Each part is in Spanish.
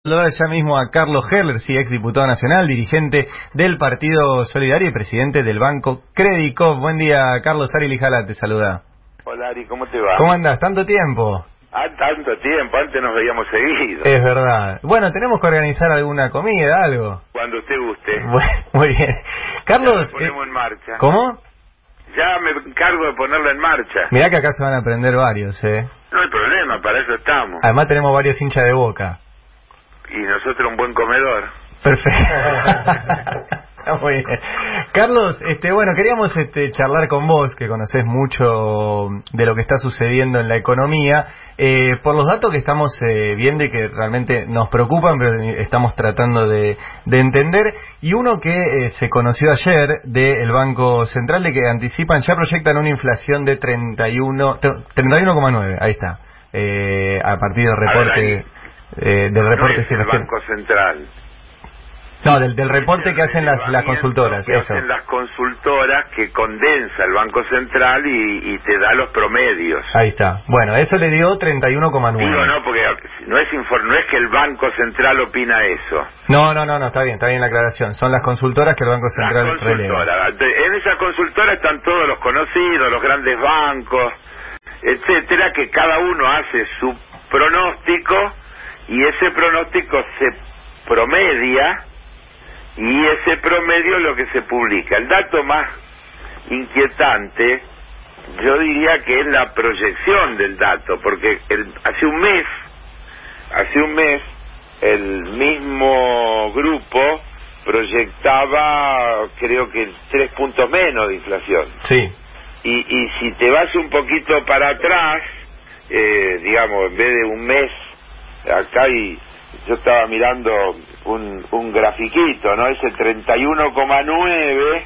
Saludar ya mismo a Carlos Herler, sí, ex diputado nacional, dirigente del Partido Solidario y presidente del Banco Crédico. Buen día, Carlos. Ari Lijala te saluda. Hola Ari, ¿cómo te va? ¿Cómo andas? ¿Tanto tiempo? Tanto tiempo, antes nos veíamos seguido. Es verdad. Bueno, tenemos que organizar alguna comida, algo. Cuando usted guste. Bueno, muy bien. Carlos... Ya lo ponemos en marcha. ¿Cómo? Ya me encargo de ponerlo en marcha. Mirá que acá se van a aprender varios, No hay problema, para eso estamos. Además tenemos varios hinchas de Boca. Y nosotros un buen comedor. Perfecto. Muy bien. Carlos, bueno, queríamos charlar con vos, que conocés mucho de lo que está sucediendo en la economía, por los datos que estamos viendo y que realmente nos preocupan, pero estamos tratando de entender, y uno que se conoció ayer del Banco Central, de que anticipan, ya proyectan una inflación de 31,9, ahí está, a partir del reporte... del reporte del Banco Central. No, del reporte que hacen las consultoras. Que hacen las consultoras, que condensa el Banco Central y te da los promedios. Ahí está. Bueno, eso le dio 31,9. Digo, no, porque no es que el Banco Central opina eso. No, está bien la aclaración. Son las consultoras que el Banco Central releva. En esa consultora están todos los conocidos, los grandes bancos, etcétera, que cada uno hace su pronóstico y ese pronóstico se promedia. Y ese promedio es lo que se publica. El dato más inquietante, yo diría que es la proyección del dato, porque hace un mes, el mismo grupo proyectaba, creo que 3 puntos menos de inflación. Sí. Y si te vas un poquito para atrás, digamos, en vez de un mes, acá yo estaba mirando un grafiquito, ¿no? Ese 31,9,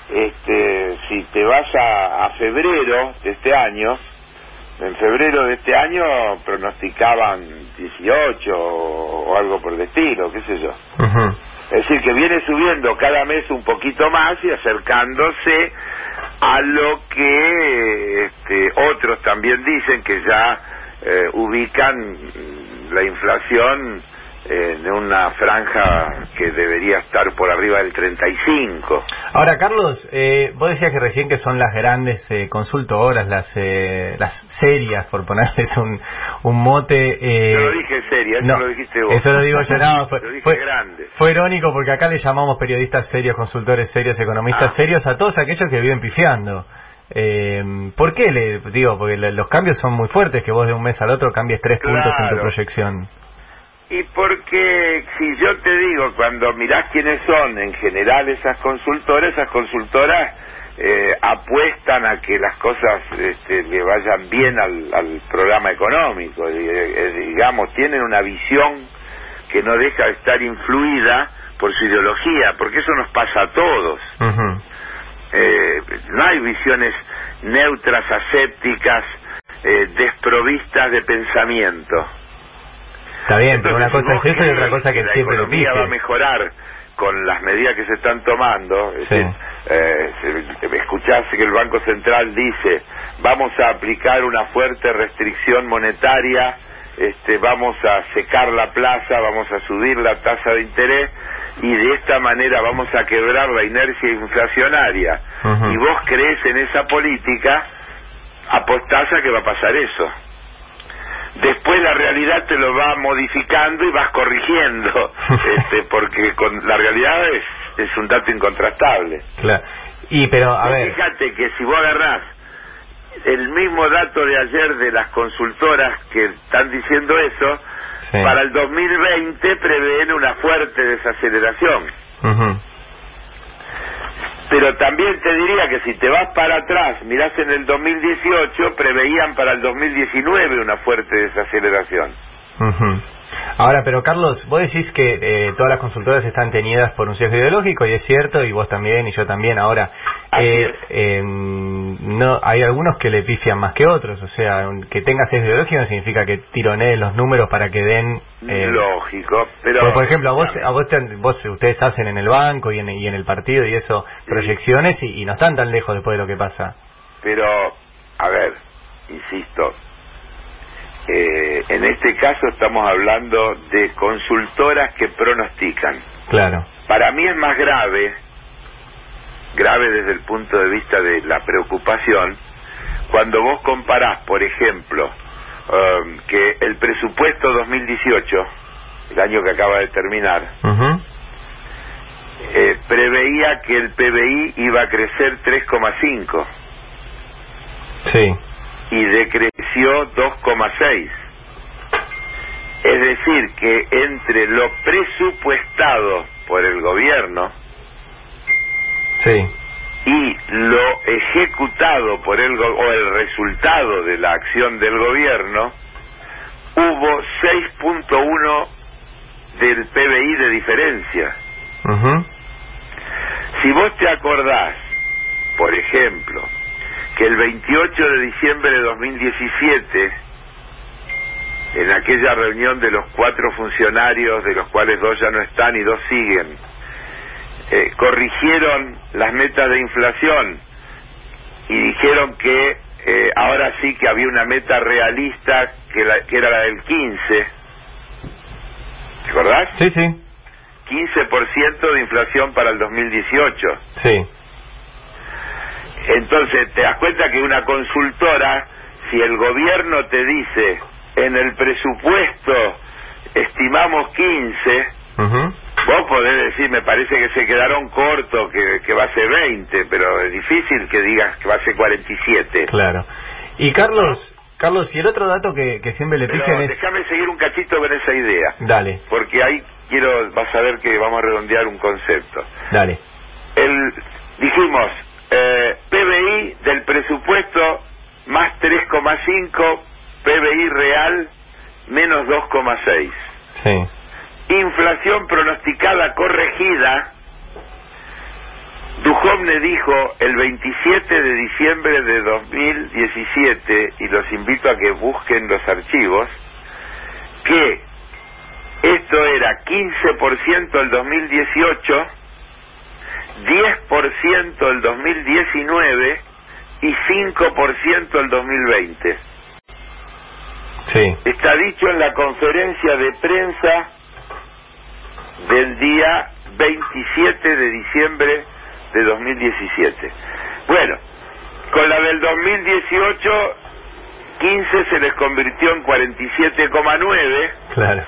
si te vas a febrero de este año, en febrero de este año pronosticaban 18 o algo por el estilo, qué sé yo. Uh-huh. Es decir, que viene subiendo cada mes un poquito más y acercándose a lo que otros también dicen, que ya ubican la inflación en una franja que debería estar por arriba del 35. Ahora, Carlos, vos decías que recién que son las grandes consultoras, las serias, por ponerles un mote. Yo lo dije seria, eso no, lo dijiste vos. Eso lo digo yo, no, fue grande. Fue irónico porque acá le llamamos periodistas serios, consultores serios, economistas serios a todos aquellos que viven pifiando. ¿Por qué le digo? Porque los cambios son muy fuertes, que vos de un mes al otro cambies 3 puntos en tu proyección. Y porque si yo te digo, cuando mirás quiénes son en general esas consultoras apuestan a que las cosas le vayan bien al programa económico, digamos, tienen una visión que no deja de estar influida por su ideología, porque eso nos pasa a todos. Uh-huh. No hay visiones neutras, asépticas, desprovistas de pensamiento. Está bien, entonces, pero una cosa es eso y otra cosa que siempre lo pide. La economía va a mejorar con las medidas que se están tomando. Sí. Escuchás que el Banco Central dice, vamos a aplicar una fuerte restricción monetaria, vamos a secar la plaza, vamos a subir la tasa de interés y de esta manera vamos a quebrar la inercia inflacionaria. Uh-huh. Y vos crees en esa política, apostás a que va a pasar eso. Después la realidad te lo va modificando y vas corrigiendo, porque la realidad es un dato incontrastable. Claro. Pero a ver, fíjate que si vos agarrás el mismo dato de ayer de las consultoras que están diciendo eso, sí, para el 2020 prevén una fuerte desaceleración. Uh-huh. Pero también te diría que si te vas para atrás, mirás en el 2018, preveían para el 2019 una fuerte desaceleración. Uh-huh. Ahora, pero Carlos, vos decís que todas las consultoras están teñidas por un sesgo ideológico, y es cierto, y vos también, y yo también. Ahora, no, hay algunos que le pifian más que otros, o sea, que tengas sesgo ideológico no significa que tironeen los números para que den... lógico, pero... Por ejemplo, ustedes hacen en el banco y en el partido y eso, proyecciones, y no están tan lejos después de lo que pasa. Pero, a ver, insisto, en este caso estamos hablando de consultoras que pronostican. Claro. Para mí es más grave desde el punto de vista de la preocupación, cuando vos comparás, por ejemplo, que el presupuesto 2018, el año que acaba de terminar, preveía que el PBI iba a crecer 3,5. Sí. Y decreció 2,6. Es decir, que entre lo presupuestado por el gobierno, sí, y lo ejecutado por o el resultado de la acción del gobierno, hubo 6,1 del PBI de diferencia. Si vos te acordás, por ejemplo, que el 28 de diciembre de 2017, en aquella reunión de los 4 funcionarios, de los cuales 2 ya no están y 2 siguen, corrigieron las metas de inflación y dijeron que ahora sí que había una meta realista que era la del 15. ¿Te acordás? Sí, sí. 15% de inflación para el 2018. Sí. Entonces, te das cuenta que una consultora, si el gobierno te dice, en el presupuesto estimamos 15, vos podés decir, me parece que se quedaron cortos, que va a ser 20, pero es difícil que digas que va a ser 47. Claro. Y Carlos, y el otro dato que siempre le pifian es... Déjame seguir un cachito con esa idea. Dale. Porque ahí vas a ver que vamos a redondear un concepto. Dale. Dijimos, PBI del presupuesto más 3,5, PBI real menos 2,6. Sí. Inflación pronosticada corregida. Duhovne dijo el 27 de diciembre de 2017, y los invito a que busquen los archivos, que esto era 15% el 2018, 10% el 2019 y 5% el 2020. Sí. Está dicho en la conferencia de prensa del día 27 de diciembre de 2017. Bueno, con la del 2018, 15 se les convirtió en 47,9. Claro.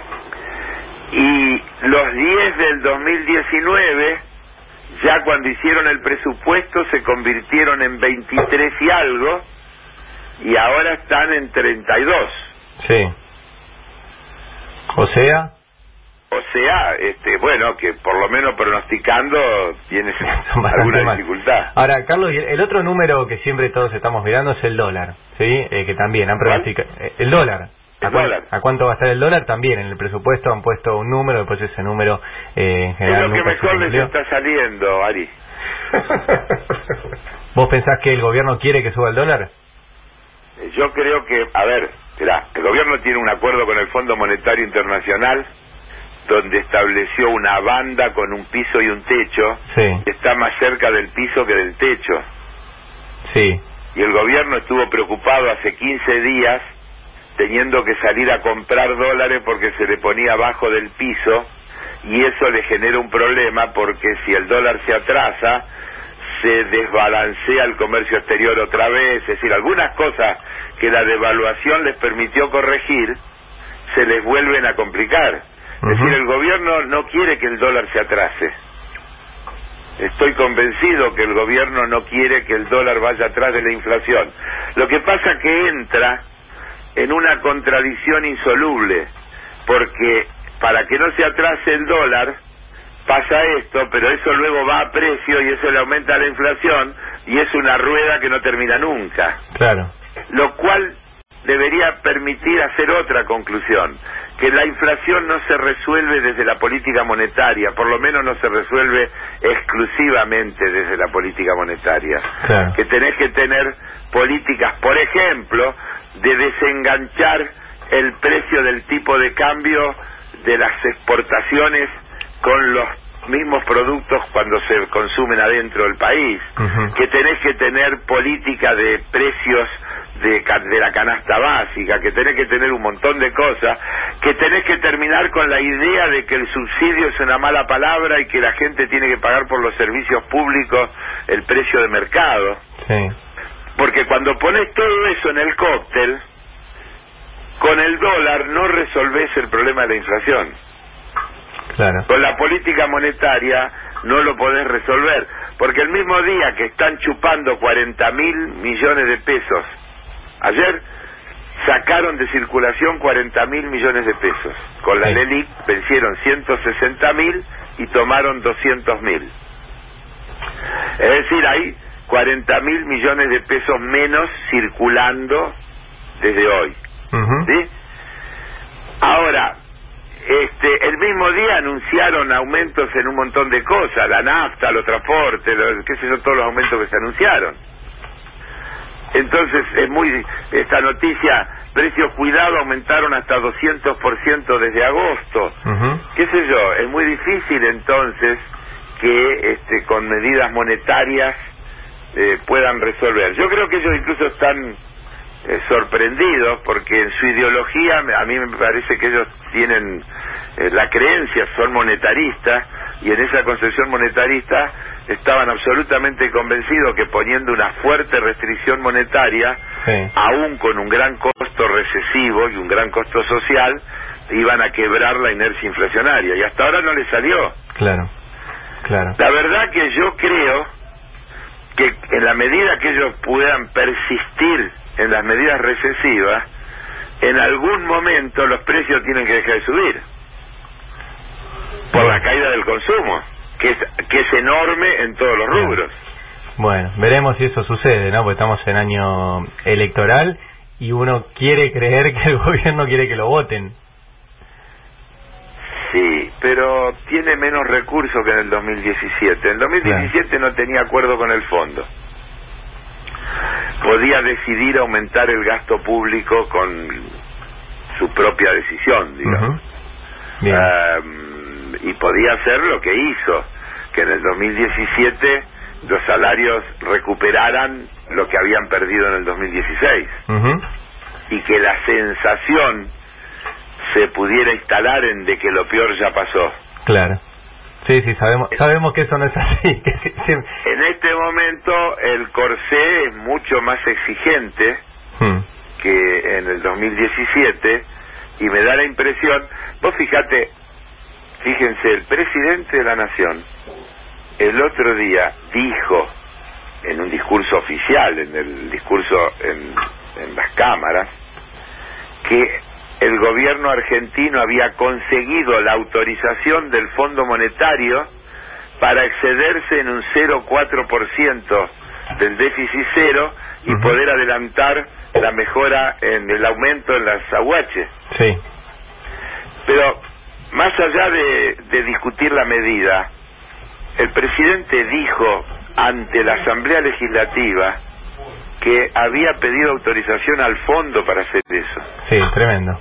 Y los 10 del 2019, ya cuando hicieron el presupuesto, se convirtieron en 23 y algo, y ahora están en 32. Sí. O sea, bueno, que por lo menos pronosticando tienes alguna dificultad. Ahora, Carlos, el otro número que siempre todos estamos mirando es el dólar, ¿sí? Que también han pronosticado. El dólar. ¿A cuánto va a estar el dólar? También en el presupuesto han puesto un número, después ese número en general es lo que nunca se mejor les cumplió. está saliendo, Ari. ¿Vos pensás que el gobierno quiere que suba el dólar? Yo creo que, el gobierno tiene un acuerdo con el Fondo Monetario Internacional, donde estableció una banda con un piso y un techo, sí, que está más cerca del piso que del techo. Sí. Y el gobierno estuvo preocupado hace 15 días, teniendo que salir a comprar dólares porque se le ponía abajo del piso, y eso le genera un problema, porque si el dólar se atrasa, se desbalancea el comercio exterior otra vez. Es decir, algunas cosas que la devaluación les permitió corregir, se les vuelven a complicar. Es decir, el gobierno no quiere que el dólar se atrase. Estoy convencido que el gobierno no quiere que el dólar vaya atrás de la inflación. Lo que pasa que entra en una contradicción insoluble, porque para que no se atrase el dólar pasa esto, pero eso luego va a precio y eso le aumenta la inflación, y es una rueda que no termina nunca. Claro. Lo cual debería permitir hacer otra conclusión, que la inflación no se resuelve desde la política monetaria, por lo menos no se resuelve exclusivamente desde la política monetaria. Claro. Que tenés que tener políticas, por ejemplo, de desenganchar el precio del tipo de cambio de las exportaciones con los mismos productos cuando se consumen adentro del país, que tenés que tener política de precios de la canasta básica, que tenés que tener un montón de cosas, que tenés que terminar con la idea de que el subsidio es una mala palabra y que la gente tiene que pagar por los servicios públicos el precio de mercado. Sí. Porque cuando pones todo eso en el cóctel, con el dólar no resolvés el problema de la inflación. Claro. Con la política monetaria no lo podés resolver, porque el mismo día que están chupando 40.000 millones de pesos, ayer sacaron de circulación 40.000 millones de pesos. Con la LELIC vencieron 160.000 y tomaron 200.000. Es decir, hay 40.000 millones de pesos menos circulando desde hoy. ¿Sí? Ahora, el mismo día anunciaron aumentos en un montón de cosas, la nafta, los transportes, qué sé yo, todos los aumentos que se anunciaron. Entonces, esta noticia, precios cuidado aumentaron hasta 200% desde agosto. Qué sé yo, es muy difícil entonces que con medidas monetarias puedan resolver. Yo creo que ellos incluso están sorprendidos porque en su ideología a mí me parece que ellos tienen la creencia, son monetaristas, y en esa concepción monetarista estaban absolutamente convencidos que poniendo una fuerte restricción monetaria, aún con un gran costo recesivo y un gran costo social, iban a quebrar la inercia inflacionaria, y hasta ahora no les salió. Claro. La verdad que yo creo que en la medida que ellos puedan persistir en las medidas recesivas, en algún momento los precios tienen que dejar de subir por la caída del consumo, que es enorme en todos los rubros. Bueno, veremos si eso sucede, ¿no? Porque estamos en año electoral y uno quiere creer que el gobierno quiere que lo voten. Sí, pero tiene menos recursos que en el 2017. En el 2017 no tenía acuerdo con el fondo. Podía decidir aumentar el gasto público con su propia decisión, digamos. Y podía hacer lo que hizo, que en el 2017 los salarios recuperaran lo que habían perdido en el 2016. Y que la sensación se pudiera instalar en de que lo peor ya pasó. Claro. Sí, sabemos que eso no es así. En este momento el corsé es mucho más exigente que en el 2017 y me da la impresión, vos fíjense, el presidente de la Nación el otro día dijo en un discurso oficial, en el discurso en las cámaras, que el gobierno argentino había conseguido la autorización del Fondo Monetario para excederse en un 0,4% del déficit cero y poder adelantar la mejora en el aumento en las aguaches. Sí. Pero más allá de discutir la medida, el presidente dijo ante la Asamblea Legislativa que había pedido autorización al fondo para hacer eso. Sí, tremendo.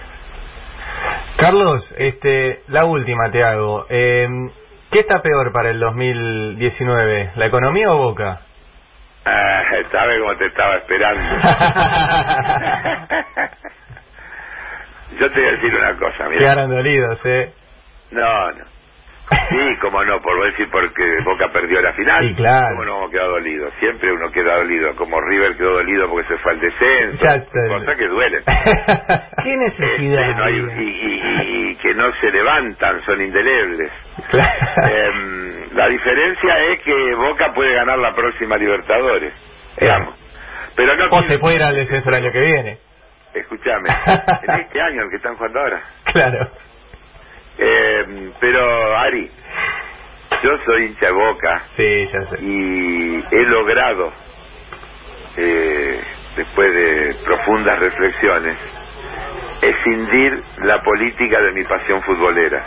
Carlos, la última te hago. ¿Qué está peor para el 2019? ¿La economía o Boca? Sabe cómo te estaba esperando. Yo te voy a decir una cosa, mira. Quedaron dolidos, No. Sí, cómo no, por decir porque Boca perdió la final. Sí, claro. ¿Cómo no quedó dolido? Siempre uno queda dolido, como River quedó dolido porque se fue al descenso. Cosas que duelen. ¿Qué necesidad? No hay, y que no se levantan, son indelebles. Claro. La diferencia es que Boca puede ganar la próxima Libertadores, digamos. Pero no. O se puede ir al descenso el año que viene. Escúchame, en este año el que están jugando ahora. Claro. Pero Ari, yo soy hincha de Boca. Sí, ya sé. Y he logrado, después de profundas reflexiones, escindir la política de mi pasión futbolera.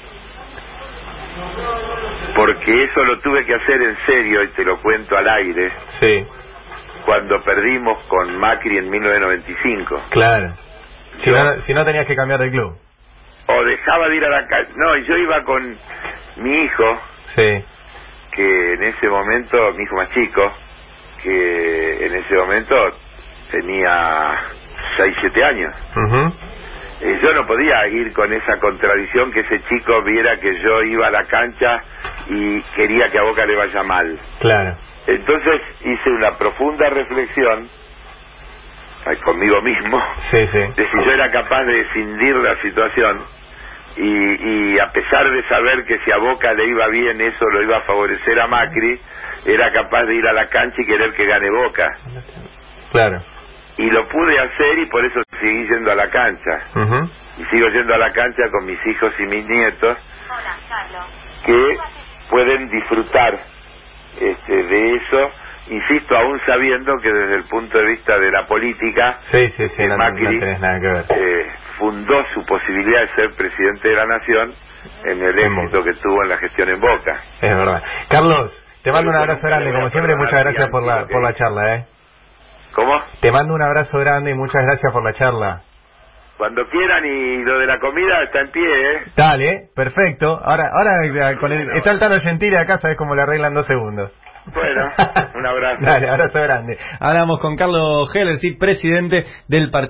Porque eso lo tuve que hacer en serio, y te lo cuento al aire. Sí. Cuando perdimos con Macri en 1995. Claro. Si no tenías que cambiar de club. O dejaba de ir a la calle. No, yo iba con mi hijo, Sí. que en ese momento, mi hijo más chico, que en ese momento tenía 6, 7 años. Yo no podía ir con esa contradicción, que ese chico viera que yo iba a la cancha y quería que a Boca le vaya mal. Claro. Entonces hice una profunda reflexión conmigo mismo, Sí. de si yo era capaz de escindir la situación y a pesar de saber que si a Boca le iba bien eso lo iba a favorecer a Macri, era capaz de ir a la cancha y querer que gane Boca. Claro. Y lo pude hacer y por eso seguí yendo a la cancha. Y sigo yendo a la cancha con mis hijos y mis nietos, que pueden disfrutar de eso, insisto, aún sabiendo que desde el punto de vista de la política, Macri no tenés nada que ver. Fundó su posibilidad de ser presidente de la nación en el éxito que tuvo en la gestión en Boca. Es verdad. Carlos, te mando un abrazo grande, como siempre, muchas gracias por la charla, ¿Cómo? Te mando un abrazo grande y muchas gracias por la charla. Cuando quieran, y lo de la comida está en pie, Dale, perfecto. Ahora está el Tano Gentili acá, sabes cómo le arreglan 2 segundos. Bueno, un abrazo. Dale, abrazo grande. Hablamos con Carlos Heller, sí, presidente del partido.